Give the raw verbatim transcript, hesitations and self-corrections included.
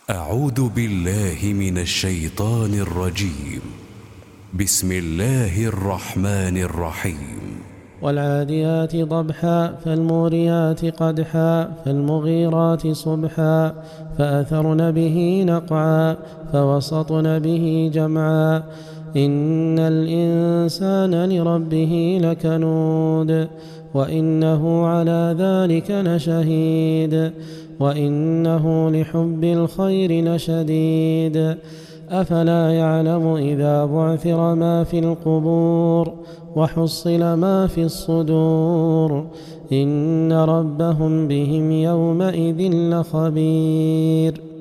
أعوذ بالله من الشيطان الرجيم. بسم الله الرحمن الرحيم. والعاديات ضبحا فالموريات قدحا فالمغيرات صبحا فأثرن به نقعا فوسطن به جمعا إن الإنسان لربه لكنود وإنه على ذلك لشهيد وإنه لحب الخير لشديد أفلا يعلم إذا بعثر ما في القبور وحصل ما في الصدور إن ربهم بهم يومئذ لخبير.